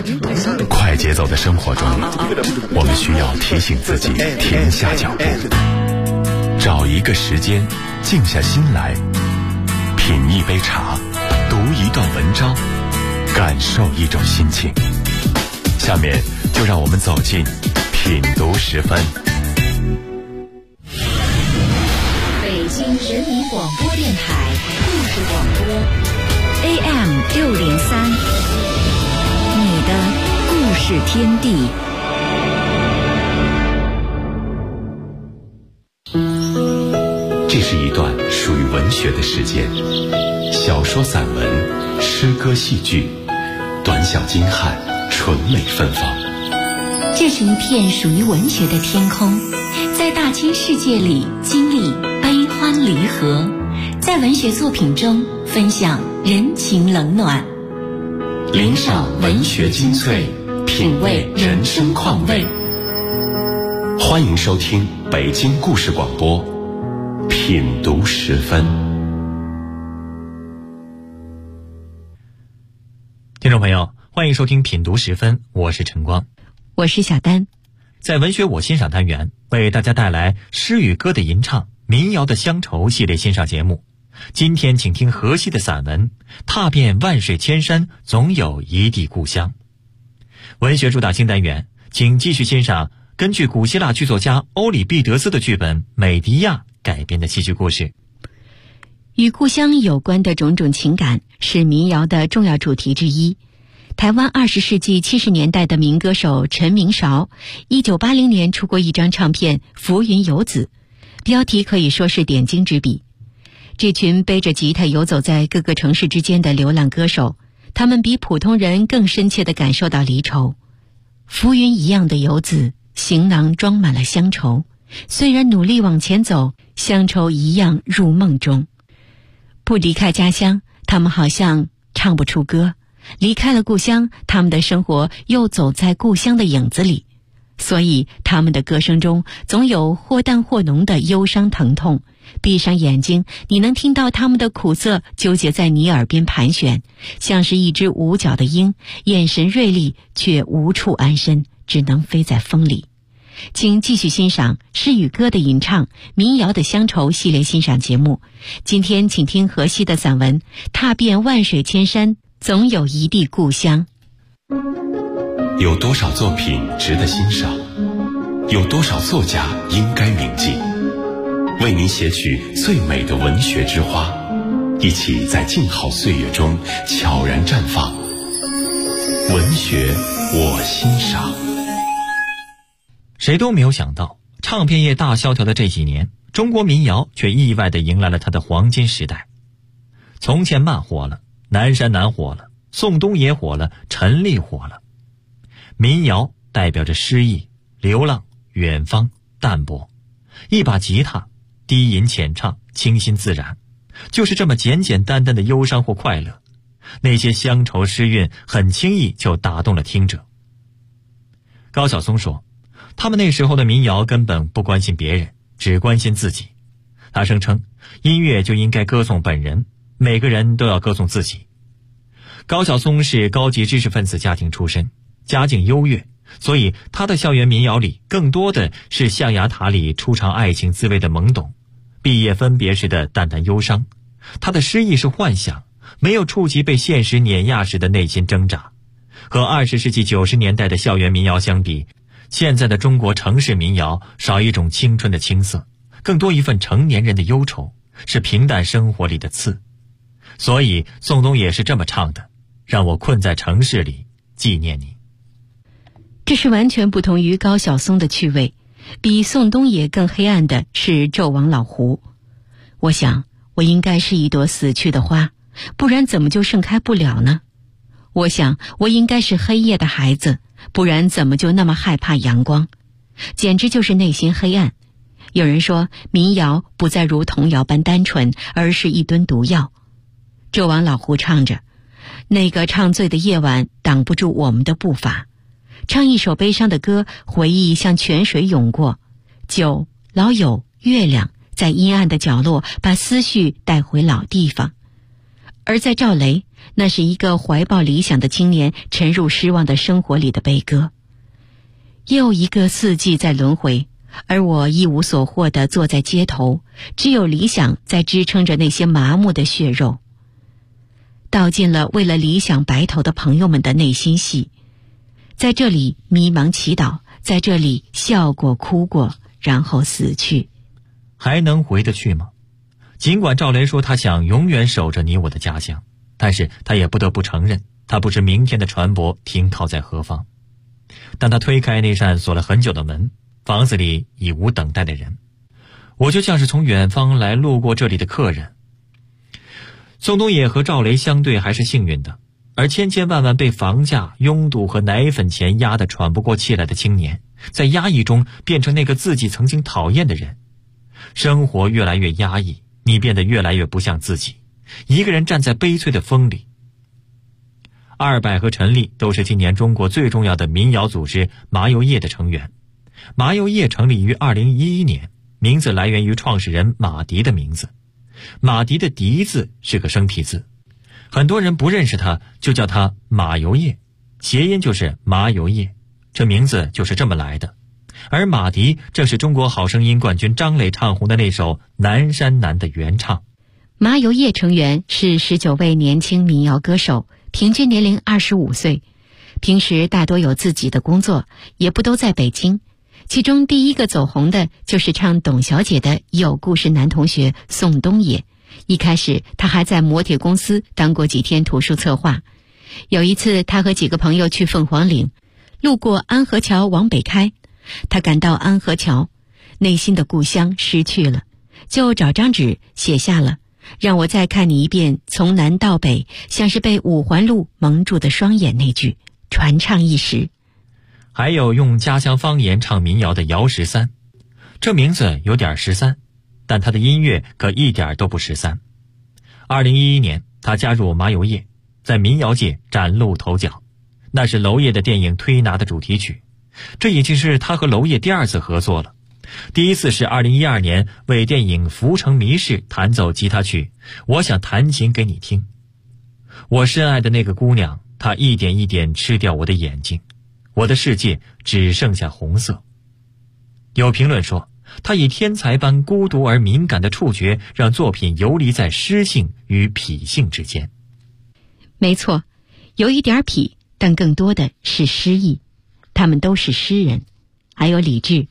快节奏的生活中，我们需要提醒自己停下脚步，找一个时间静下心来，品一杯茶，读一段文章，感受一种心情。下面就让我们走进品读10分。 北京人民广播电台故事广播 AM603，你的故事天地。 这是一段属于文学的时间，小说、散文、诗歌、戏剧，短小精悍，纯美芬芳。 这是一片属于文学的天空，在大千世界里经历悲欢离合，在文学作品中分享人情冷暖， 领赏文学精粹，品味人生况味。欢迎收听北京故事广播品读10分。 听众朋友，欢迎收听品读10分，我是陈光， 我是小丹。 在文学我欣赏单元，为大家带来诗与歌的吟唱、民谣的乡愁系列欣赏节目。今天请听荷西的散文《踏遍万水千山，总有一地故乡》。文学主打新单元，请继续欣赏根据古希腊剧作家欧里庇得斯的剧本《美狄亚》改编的戏剧故事。 与故乡有关的种种情感是民谣的重要主题之一。台湾20世纪70年代的民歌手陈明韶1980年出过一张唱片《浮云游子》，标题可以说是点睛之笔。这群背着吉他游走在各个城市之间的流浪歌手，他们比普通人更深切地感受到离愁。浮云一样的游子，行囊装满了乡愁，虽然努力往前走，乡愁一样入梦中。不离开家乡，他们好像唱不出歌；离开了故乡，他们的生活又走在故乡的影子里。所以他们的歌声中总有或淡或浓的忧伤疼痛。闭上眼睛，你能听到他们的苦涩纠结在你耳边盘旋，像是一只无脚的鹰，眼神锐利却无处安身，只能飞在风里。请继续欣赏诗与歌的吟唱、民谣的乡愁系列欣赏节目。今天请听荷西的散文《踏遍万水千山，总有一地故乡》。 有多少作品值得欣赏？有多少作家应该铭记？为您写取最美的文学之花，一起在静好岁月中悄然绽放。文学我欣赏。 谁都没有想到，唱片业大萧条的这几年，中国民谣却意外地迎来了它的黄金时代。从前慢火了，南山南火了，宋冬野火了，陈粒火了。民谣代表着诗意、流浪、远方、淡泊。一把吉他，低吟浅唱，清新自然，就是这么简简单单的忧伤或快乐。那些乡愁诗韵很轻易就打动了听者。高晓松说，他们那时候的民谣根本不关心别人，只关心自己。他声称，音乐就应该歌颂本人，每个人都要歌颂自己。高晓松是高级知识分子家庭出身，家境优越，所以他的校园民谣里更多的是象牙塔里初尝爱情滋味的懵懂，毕业分别时的淡淡忧伤。他的诗意是幻想，没有触及被现实碾压时的内心挣扎。和20世纪90年代的校园民谣相比，现在的中国城市民谣少一种青春的青涩，更多一份成年人的忧愁，是平淡生活里的刺。所以宋冬野是这么唱的，让我困在城市里纪念你。 这是完全不同于高晓松的趣味，比宋冬野更黑暗的是纣王老胡。我想，我应该是一朵死去的花，不然怎么就盛开不了呢？我想，我应该是黑夜的孩子，不然怎么就那么害怕阳光？简直就是内心黑暗。有人说，民谣不再如童谣般单纯，而是一吨毒药。纣王老胡唱着，那个唱醉的夜晚挡不住我们的步伐。唱一首悲伤的歌，回忆像泉水涌过，酒、老友、月亮在阴暗的角落把思绪带回老地方。而在赵雷， 那是一个怀抱理想的青年沉入失望的生活里的悲歌。又一个四季在轮回，而我一无所获地坐在街头，只有理想在支撑着那些麻木的血肉。道尽了为了理想白头的朋友们的内心戏，在这里迷茫祈祷，在这里笑过哭过，然后死去。 还能回得去吗？尽管赵雷说他想永远守着你我的家乡，但是他也不得不承认，他不知明天的船舶停靠在何方。当他推开那扇锁了很久的门，房子里已无等待的人，我就像是从远方来路过这里的客人。宋冬野和赵雷相对还是幸运的，而千千万万被房价、拥堵和奶粉钱压得喘不过气来的青年，在压抑中变成那个自己曾经讨厌的人。生活越来越压抑，你变得越来越不像自己，一个人站在悲催的风里。二百和陈粒都是今年中国最重要的民谣组织麻油叶的成员。麻油叶成立于2011年，名字来源于创始人马迪的名字。马迪的迪字是个生僻字，很多人不认识他，就叫他马油叶，谐音就是麻油叶，这名字就是这么来的。而马迪正是中国好声音冠军张磊唱红的那首《南山南》的原唱。 麻油叶成员是19位年轻民谣歌手，平均年龄25岁，平时大多有自己的工作，也不都在北京。其中第一个走红的就是唱董小姐的有故事男同学宋冬野。一开始他还在摩铁公司当过几天图书策划。有一次他和几个朋友去凤凰岭，路过安河桥往北开，他赶到安河桥，内心的故乡失去了，就找张纸写下了让我再看你一遍，从南到北，像是被五环路蒙住的双眼那句，传唱一时。 还有用家乡方言唱民谣的姚13，这名字有点13，但他的音乐可一点都不13。2011年他加入麻油叶，在民谣界崭露头角，那是娄烨的电影《推拿》的主题曲，这已经是他和娄烨第二次合作了。第一次是2012年为电影《浮城谜事》弹奏吉他曲《我想弹琴给你听》。我深爱的那个姑娘，她一点一点吃掉我的眼睛，我的世界只剩下红色。有评论说，他以天才般孤独而敏感的触觉，让作品游离在诗性与痞性之间。 没错，有一点痞，但更多的是诗意。他们都是诗人。还有李志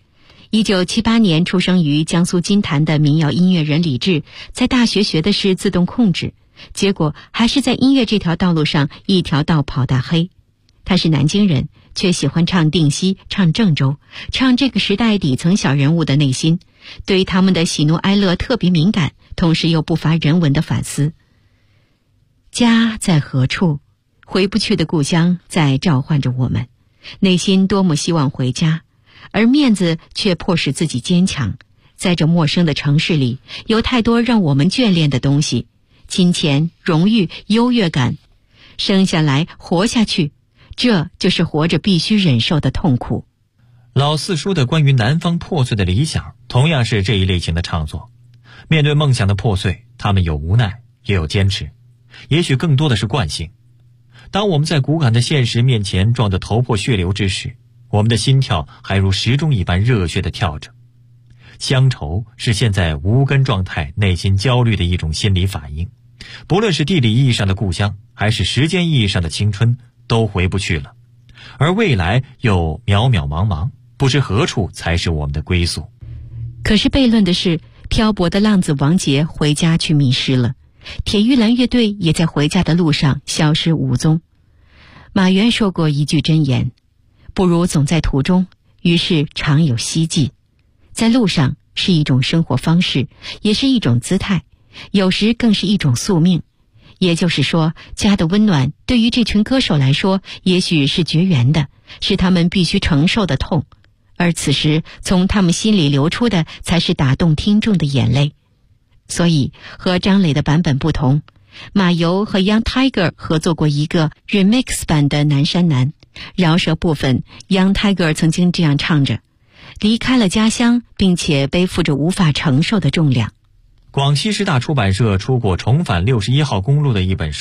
，1978年出生于江苏金坛的民谣音乐人李志，在大学学的是自动控制，结果还是在音乐这条道路上一条道跑大黑。他是南京人，却喜欢唱定西，唱郑州，唱这个时代底层小人物的内心，对他们的喜怒哀乐特别敏感，同时又不乏人文的反思。家在何处？回不去的故乡在召唤着我们，内心多么希望回家，而面子却迫使自己坚强。在这陌生的城市里，有太多让我们眷恋的东西，金钱、荣誉、优越感。生下来活下去，这就是活着必须忍受的痛苦。 老四叔的关于南方破碎的理想，同样是这一类型的创作。面对梦想的破碎，他们有无奈，也有坚持，也许更多的是惯性。当我们在骨感的现实面前撞得头破血流之时，我们的心跳还如时钟一般热血地跳着。乡愁是现在无根状态内心焦虑的一种心理反应，不论是地理意义上的故乡，还是时间意义上的青春，都回不去了，而未来又渺渺茫茫，不知何处才是我们的归宿。 可是悖论的是，漂泊的浪子王杰回家去迷失了，铁玉兰乐队也在回家的路上消失无踪。马原说过一句箴言，不如总在途中，于是常有希冀。在路上是一种生活方式，也是一种姿态，有时更是一种宿命。也就是说，家的温暖对于这群歌手来说，也许是绝缘的，是他们必须承受的痛，而此时从他们心里流出的才是打动听众的眼泪。所以和张磊的版本不同，马油和 Young Tiger 合作过一个 remix 版的《南山南》，饶舌部分 Young Tiger 曾经这样唱着：离开了家乡，并且背负着无法承受的重量。 广西师大出版社出过重返61号公路的一本书，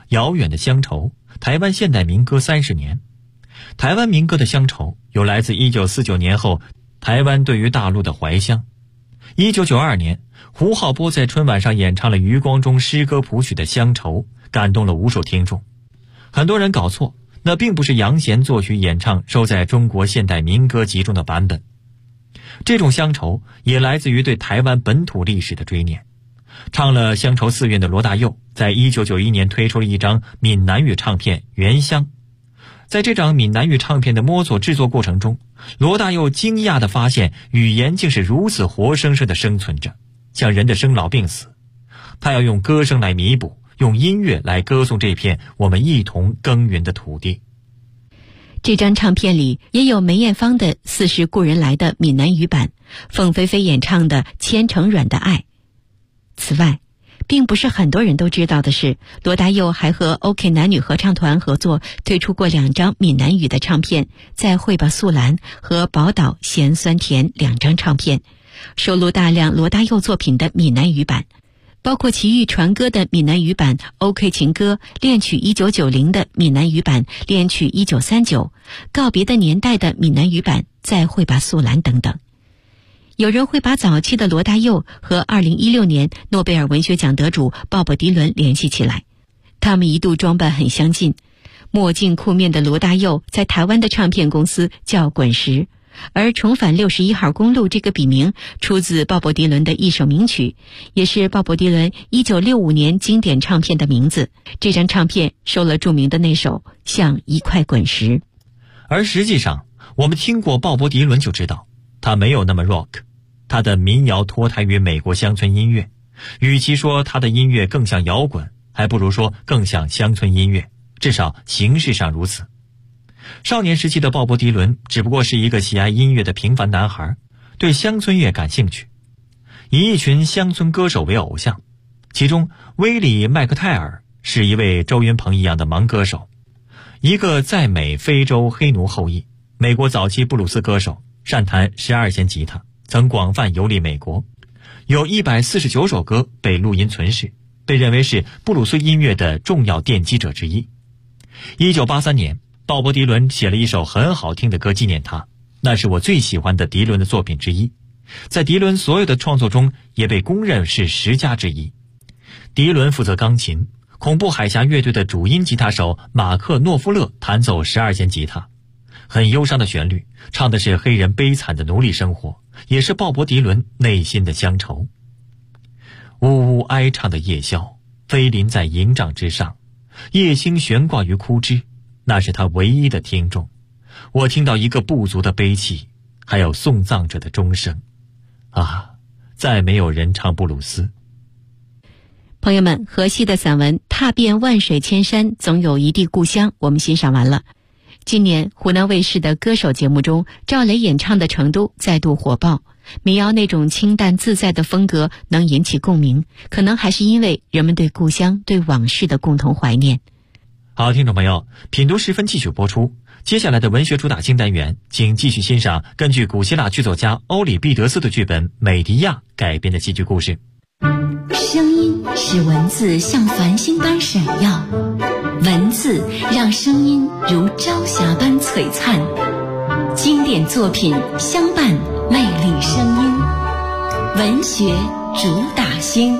遥远的乡愁，台湾现代民歌30年。台湾民歌的乡愁有来自1949年后台湾对于大陆的怀乡。1992年，胡浩波在春晚上演唱了余光中诗歌谱曲的《乡愁》，感动了无数听众。很多人搞错，那并不是杨贤作曲演唱收在中国现代民歌集中的版本。这种乡愁也来自于对台湾本土历史的追念。唱了乡愁4韵的罗大佑在1991年推出了一张闽南语唱片《原乡》。在这张闽南语唱片的摸索制作过程中，罗大佑惊讶地发现语言竟是如此活生生地生存着，像人的生老病死。他要用歌声来弥补，用音乐来歌颂这片我们一同耕耘的土地。 这张唱片里也有梅艳芳的《似是故人来》的闽南语版，凤飞飞演唱的《千城软的爱》。此外，并不是很多人都知道的是，罗大佑还和 OK 男女合唱团合作推出过2张闽南语的唱片，在会吧素兰和宝岛咸酸甜2张唱片，收录大量罗大佑作品的闽南语版，包括奇遇传歌的闽南语版 OK 情歌，恋曲1990的闽南语版恋曲1939，告别的年代的闽南语版在会吧素兰等等。有人会把早期的罗大佑和2016年诺贝尔文学奖得主鲍勃迪伦联系起来，他们一度装扮很相近。墨镜酷面的罗大佑在台湾的唱片公司叫滚石，而重返61号公路这个笔名出自鲍勃迪伦的一首名曲，也是鲍勃迪伦1965年经典唱片的名字。这张唱片收了著名的那首《像一块滚石》。 而实际上，我们听过鲍勃迪伦就知道，他没有那么 rock。他的民谣脱胎于美国乡村音乐，与其说他的音乐更像摇滚，还不如说更像乡村音乐，至少形式上如此。少年时期的鲍勃迪伦只不过是一个喜爱音乐的平凡男孩，对乡村乐感兴趣，以一群乡村歌手为偶像。其中威里·麦克泰尔是一位周云鹏一样的盲歌手，一个在美非洲黑奴后裔，美国早期布鲁斯歌手，善弹12弦吉他，曾广泛游历美国，有149首歌被录音存世，被认为是布鲁斯音乐的重要奠基者之一。1983年，鲍勃迪伦写了一首很好听的歌纪念他，那是我最喜欢的迪伦的作品之一，在迪伦所有的创作中也被公认是10佳之一。迪伦负责钢琴，恐怖海峡乐队的主音吉他手马克·诺夫勒弹奏12弦吉他，很忧伤的旋律，唱的是黑人悲惨的奴隶生活，也是鲍勃迪伦内心的乡愁。呜呜哀唱的夜宵，飞临在营帐之上，夜星悬挂于枯枝，那是他唯一的听众。我听到一个部族的悲泣，还有送葬者的钟声。啊，再没有人唱布鲁斯。 朋友们，荷西的散文《踏遍万水千山，总有一地故乡》我们欣赏完了。今年湖南卫视的歌手节目中，赵雷演唱的《成都》再度火爆。民谣那种清淡自在的风格能引起共鸣，可能还是因为人们对故乡、对往事的共同怀念。 好，听众朋友，品读10分继续播出。接下来的文学主打新单元，请继续欣赏根据古希腊剧作家欧里庇得斯的剧本《美狄亚》改编的戏剧故事。 声音使文字像繁星般闪耀，文字让声音如朝霞般璀璨。经典作品相伴魅力声音，文学主打星。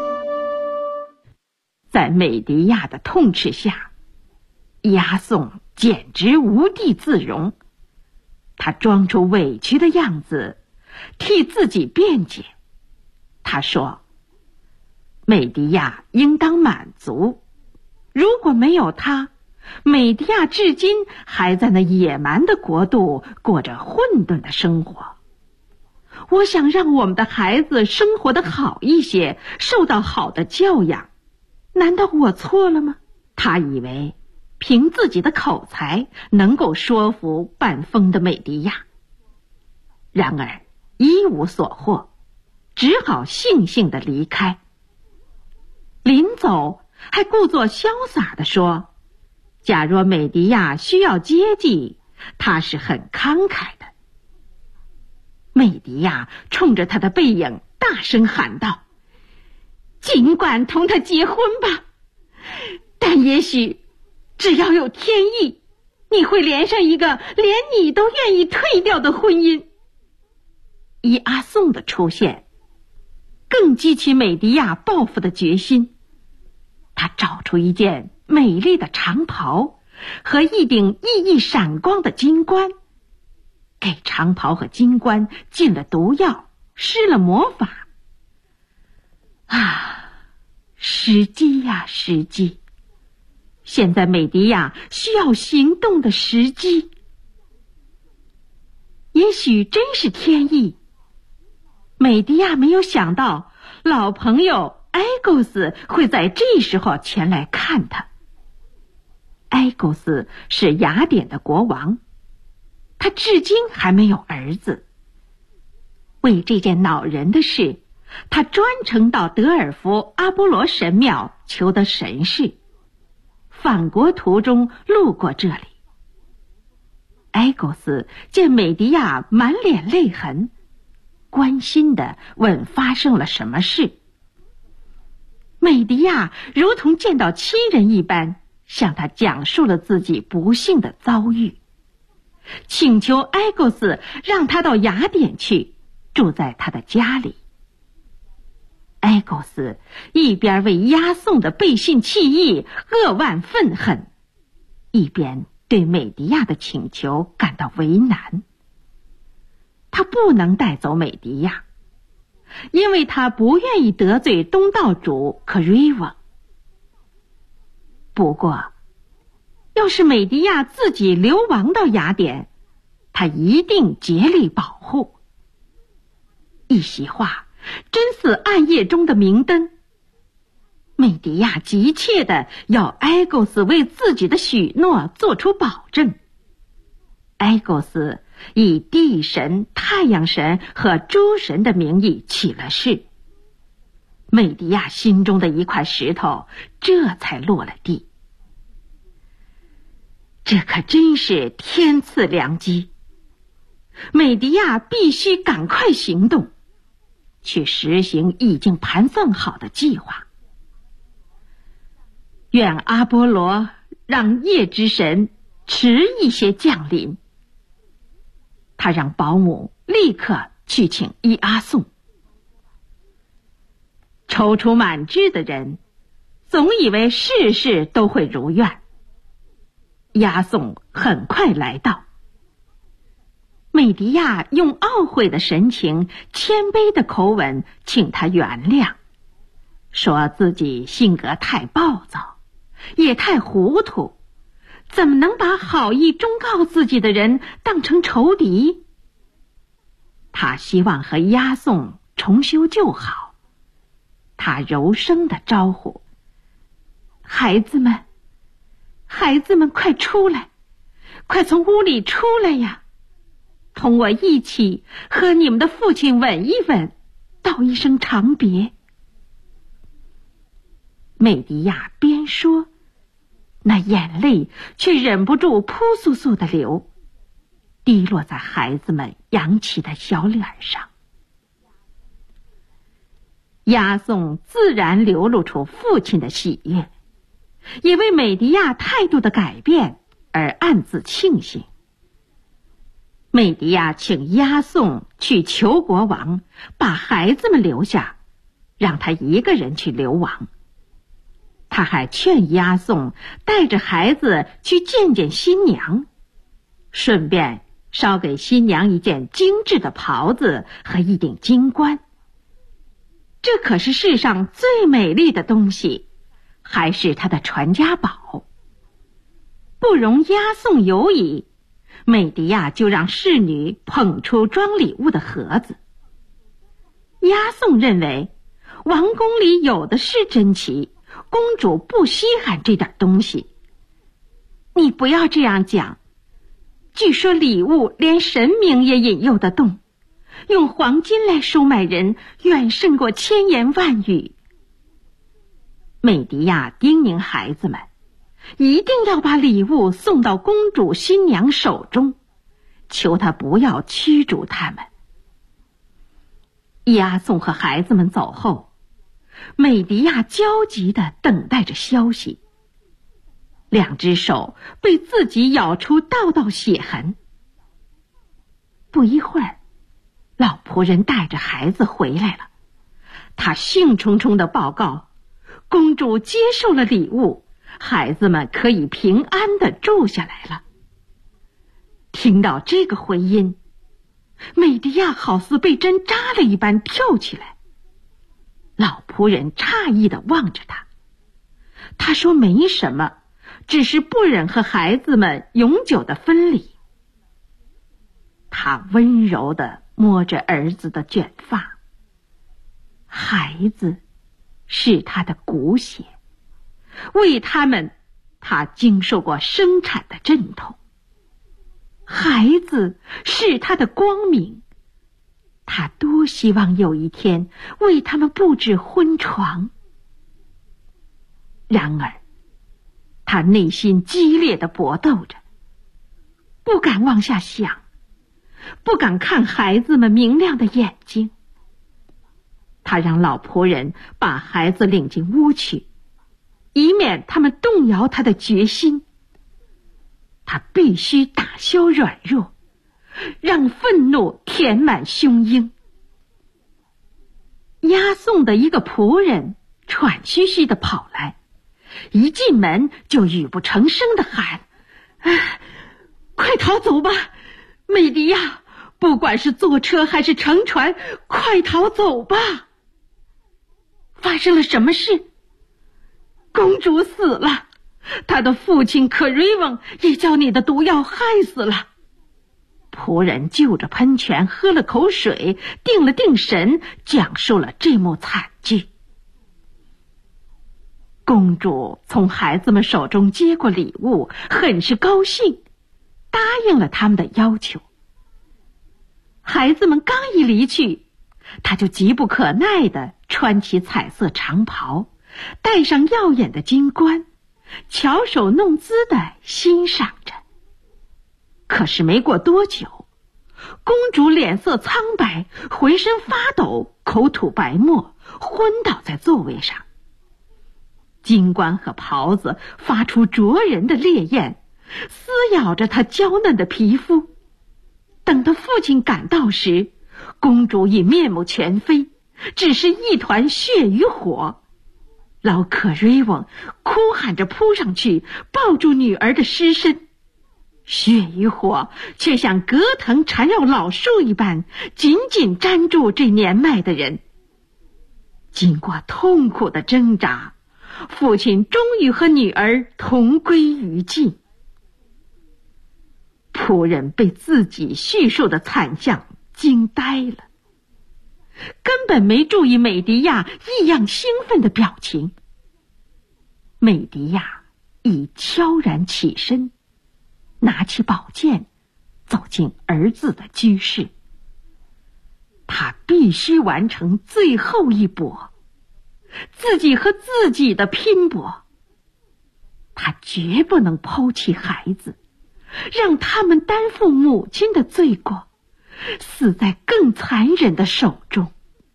在美狄亚的痛斥下，押送简直无地自容。他装出委屈的样子，替自己辩解。他说，美狄亚应当满足，如果没有他，美狄亚至今还在那野蛮的国度过着混沌的生活。我想让我们的孩子生活得好一些，受到好的教养，难道我错了吗？他以为凭自己的口才能够说服半疯的美狄亚，然而一无所获，只好悻悻地离开。临走还故作潇洒地说，假若美狄亚需要接济，他是很慷慨的。美狄亚冲着他的背影大声喊道，尽管同他结婚吧， 但也许只要有天意，你会连上一个连你都愿意退掉的婚姻。伊阿宋的出现更激起美狄亚报复的决心。他找出一件美丽的长袍和一顶熠熠闪光的金冠，给长袍和金冠进了毒药，施了魔法。时机呀，时机！现在美狄亚需要行动的时机。也许真是天意。美狄亚没有想到老朋友埃勾斯会在这时候前来看他。埃勾斯是雅典的国王，他至今还没有儿子。为这件恼人的事，他专程到德尔福阿波罗神庙求得神事，返国途中路过这里。埃勾斯见美狄亚满脸泪痕，关心地问发生了什么事。美狄亚如同见到亲人一般，向他讲述了自己不幸的遭遇，请求埃勾斯让他到雅典去，住在他的家里。埃勾斯一边为押送的背信弃义扼腕愤恨，一边对美狄亚的请求感到为难。他不能带走美狄亚，因为他不愿意得罪东道主克瑞翁。不过，要是美狄亚自己流亡到雅典，他一定竭力保护。一席话真似暗夜中的明灯。美狄亚急切地要埃勾斯为自己的许诺做出保证。埃勾斯以地神、太阳神和诸神的名义起了誓。美狄亚心中的一块石头这才落了地。这可真是天赐良机，美狄亚必须赶快行动，去实行已经盘算好的计划。愿阿波罗让夜之神迟一些降临。他让保姆立刻去请伊阿宋。踌躇满志的人总以为事事都会如愿。伊阿宋很快来到。美狄亚用懊悔的神情、谦卑的口吻请他原谅，说自己性格太暴躁，也太糊涂，怎么能把好意忠告自己的人当成仇敌？他希望和押送重修旧好。他柔声地招呼：孩子们，快出来，快从屋里出来呀，同我一起和你们的父亲吻一吻，道一声长别。美狄亚边说，那眼泪却忍不住扑簌簌地流，滴落在孩子们扬起的小脸上。押送自然流露出父亲的喜悦，也为美狄亚态度的改变而暗自庆幸。美狄亚请押送去求国王，把孩子们留下，让他一个人去流亡。他还劝押送带着孩子去见见新娘，顺便捎给新娘一件精致的袍子和一顶金冠。这可是世上最美丽的东西，还是他的传家宝。不容押送有矣，美狄亚就让侍女捧出装礼物的盒子。押送认为王宫里有的是珍奇，公主不稀罕这点东西。你不要这样讲，据说礼物连神明也引诱得动，用黄金来收买人远胜过千言万语。美狄亚叮咛孩子们，一定要把礼物送到公主新娘手中，求她不要驱逐他们。押送和孩子们走后，美狄亚焦急地等待着消息。 2只手被自己咬出道道血痕。不一会儿，老仆人带着孩子回来了，他兴冲冲地报告，公主接受了礼物，孩子们可以平安地住下来了。听到这个回音，美狄亚好似被针扎了一般跳起来。老仆人诧异地望着他，他说没什么，只是不忍和孩子们永久的分离。他温柔地摸着儿子的卷发，孩子是他的骨血，为他们，他经受过生产的阵痛。孩子是他的光明，他多希望有一天为他们布置婚床。然而，他内心激烈地搏斗着，不敢往下想，不敢看孩子们明亮的眼睛。他让老仆人把孩子领进屋去，以免他们动摇他的决心。他必须打消软弱，让愤怒填满胸臆。押送的一个仆人喘吁吁地跑来，一进门就语不成声地喊：快逃走吧，美狄亚，不管是坐车还是乘船，快逃走吧。发生了什么事？公主死了，她的父亲可瑞翁也叫你的毒药害死了。仆人就着喷泉喝了口水，定了定神，讲述了这幕惨剧。公主从孩子们手中接过礼物，很是高兴，答应了他们的要求。孩子们刚一离去，她就急不可耐地穿起彩色长袍，戴上耀眼的金冠，巧手弄姿地欣赏着。可是没过多久，公主脸色苍白，浑身发抖，口吐白沫，昏倒在座位上。金冠和袍子发出灼人的烈焰，撕咬着她娇嫩的皮肤。等她父亲赶到时，公主已面目全非，只是一团血与火。老可瑞翁哭喊着扑上去，抱住女儿的尸身，血与火却像葛藤缠绕老树一般，紧紧粘住这年迈的人。经过痛苦的挣扎，父亲终于和女儿同归于尽。仆人被自己叙述的惨象惊呆了，根本没注意美狄亚异样兴奋的表情。美狄亚已悄然起身，拿起宝剑，走进儿子的居室。他必须完成最后一搏，自己和自己的拼搏。他绝不能抛弃孩子，让他们担负母亲的罪过，死在更残忍的手中。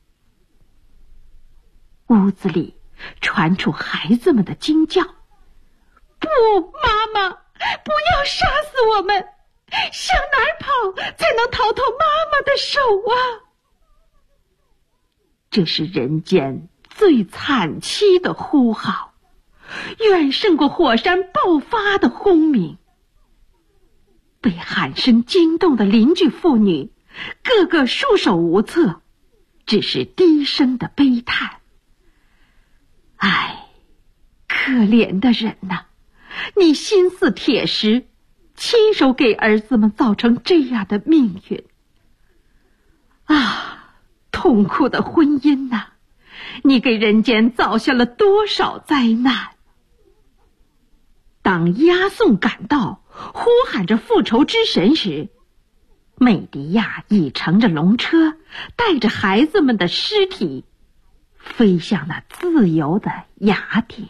屋子里传出孩子们的惊叫：不，妈妈，不要杀死我们，向哪儿跑才能逃脱妈妈的手啊？这是人间最惨凄的呼号，远胜过火山爆发的轰鸣。被喊声惊动的邻居妇女个个束手无策，只是低声的悲叹：唉，可怜的人呐，你心似铁石，亲手给儿子们造成这样的命运啊！痛苦的婚姻呐，你给人间造下了多少灾难！当押送赶到，呼喊着复仇之神时，美狄亚已乘着龙车，带着孩子们的尸体飞向那自由的雅典，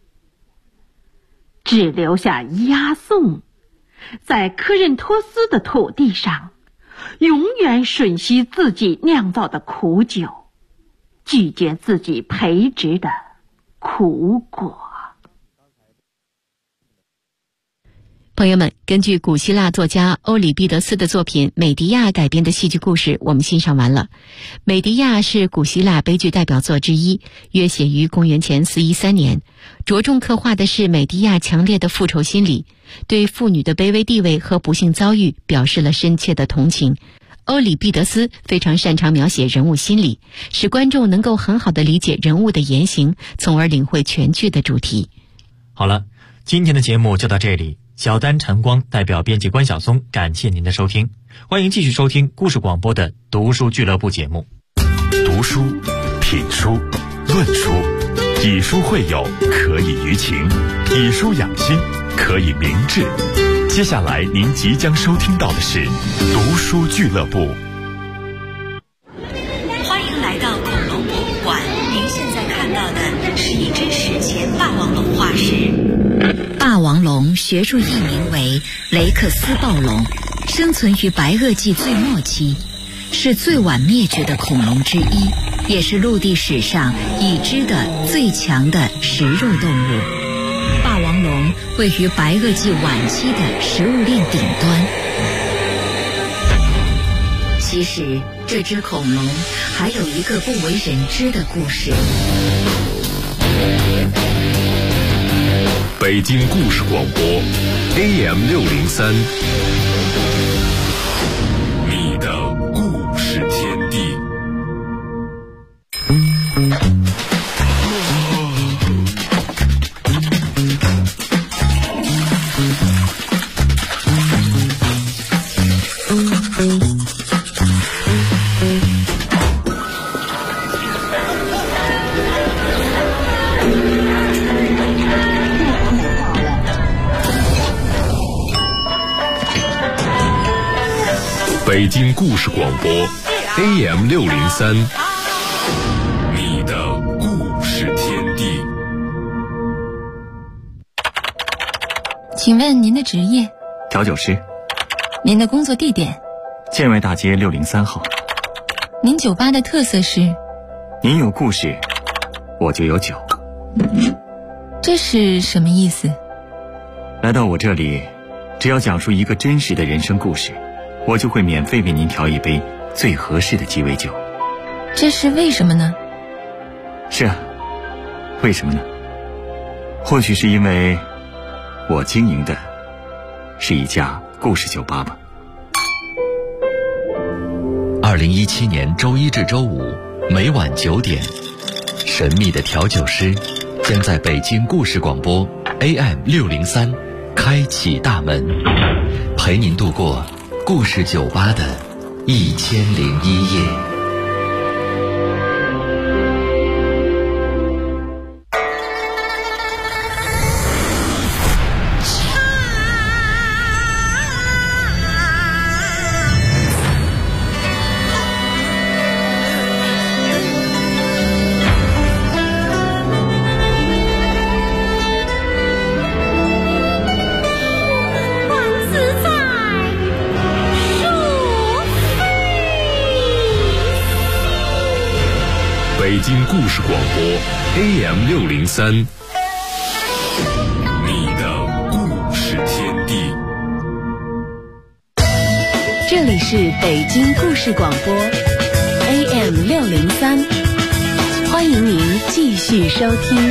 只留下押送在科任托斯的土地上，永远吮吸自己酿造的苦酒，拒绝自己培植的苦果。 朋友们，根据古希腊作家欧里庇得斯的作品《美狄亚》改编的戏剧故事我们欣赏完了。美狄亚是古希腊悲剧代表作之一，约写于公元前413年，着重刻画的是美狄亚强烈的复仇心理，对妇女的卑微地位和不幸遭遇表示了深切的同情。欧里庇得斯非常擅长描写人物心理，使观众能够很好地理解人物的言行，从而领会全剧的主题。 好了，今天的节目就到这里。小丹晨光代表编辑关晓松，感谢您的收听，欢迎继续收听故事广播的读书俱乐部节目。 读书、品书、论书，以书会友，可以娱情；以书养心，可以明志。接下来您即将收听到的是读书俱乐部。 欢迎来到恐龙博物馆，您现在看到的是一只史前霸王龙化石。霸王龙学术译名为雷克斯暴龙，生存于白垩纪最末期，是最晚灭绝的恐龙之一，也是陆地史上已知的最强的食肉动物。霸王龙位于白垩纪晚期的食物链顶端。其实这只恐龙还有一个不为人知的故事。 北京故事广播 AM603， 你的故事天地。北京故事广播 AM603， 你的故事天地。 请问您的职业？ 调酒师。 您的工作地点？ 建外大街603号。 您酒吧的特色是？ 您有故事，我就有酒。 这是什么意思？ 来到我这里，只要讲述一个真实的人生故事，我就会免费为您调一杯最合适的鸡尾酒。 这是为什么呢？ 是啊，为什么呢？或许是因为我经营的是一家故事酒吧吧。 2017年周一至周五每晚9点，神秘的调酒师将在北京故事广播 AM603 开启大门，陪您度过故事酒吧的1001夜。北京故事广播 AM603， 你的故事天地。 这里是北京故事广播 AM603， 欢迎您继续收听。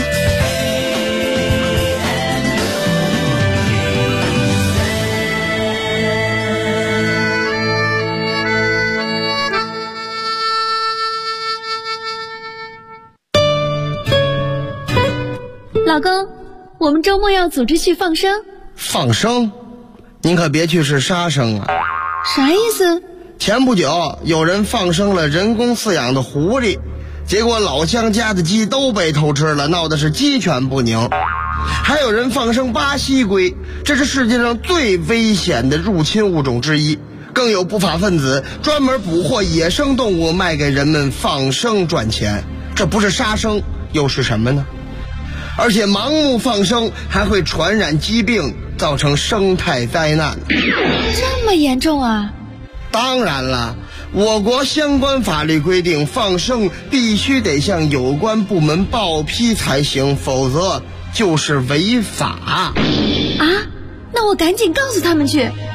老公，我们周末要组织去放生。 放生？您可别去是杀生啊！ 啥意思？ 前不久有人放生了人工饲养的狐狸，结果老乡家的鸡都被偷吃了，闹得是鸡犬不宁。还有人放生巴西龟，这是世界上最危险的入侵物种之一。更有不法分子专门捕获野生动物卖给人们放生赚钱，这不是杀生又是什么呢？而且盲目放生还会传染疾病，造成生态灾难。 这么严重啊？ 当然了，我国相关法律规定，放生必须得向有关部门报批才行，否则就是违法。 啊？那让我赶紧告诉他们去。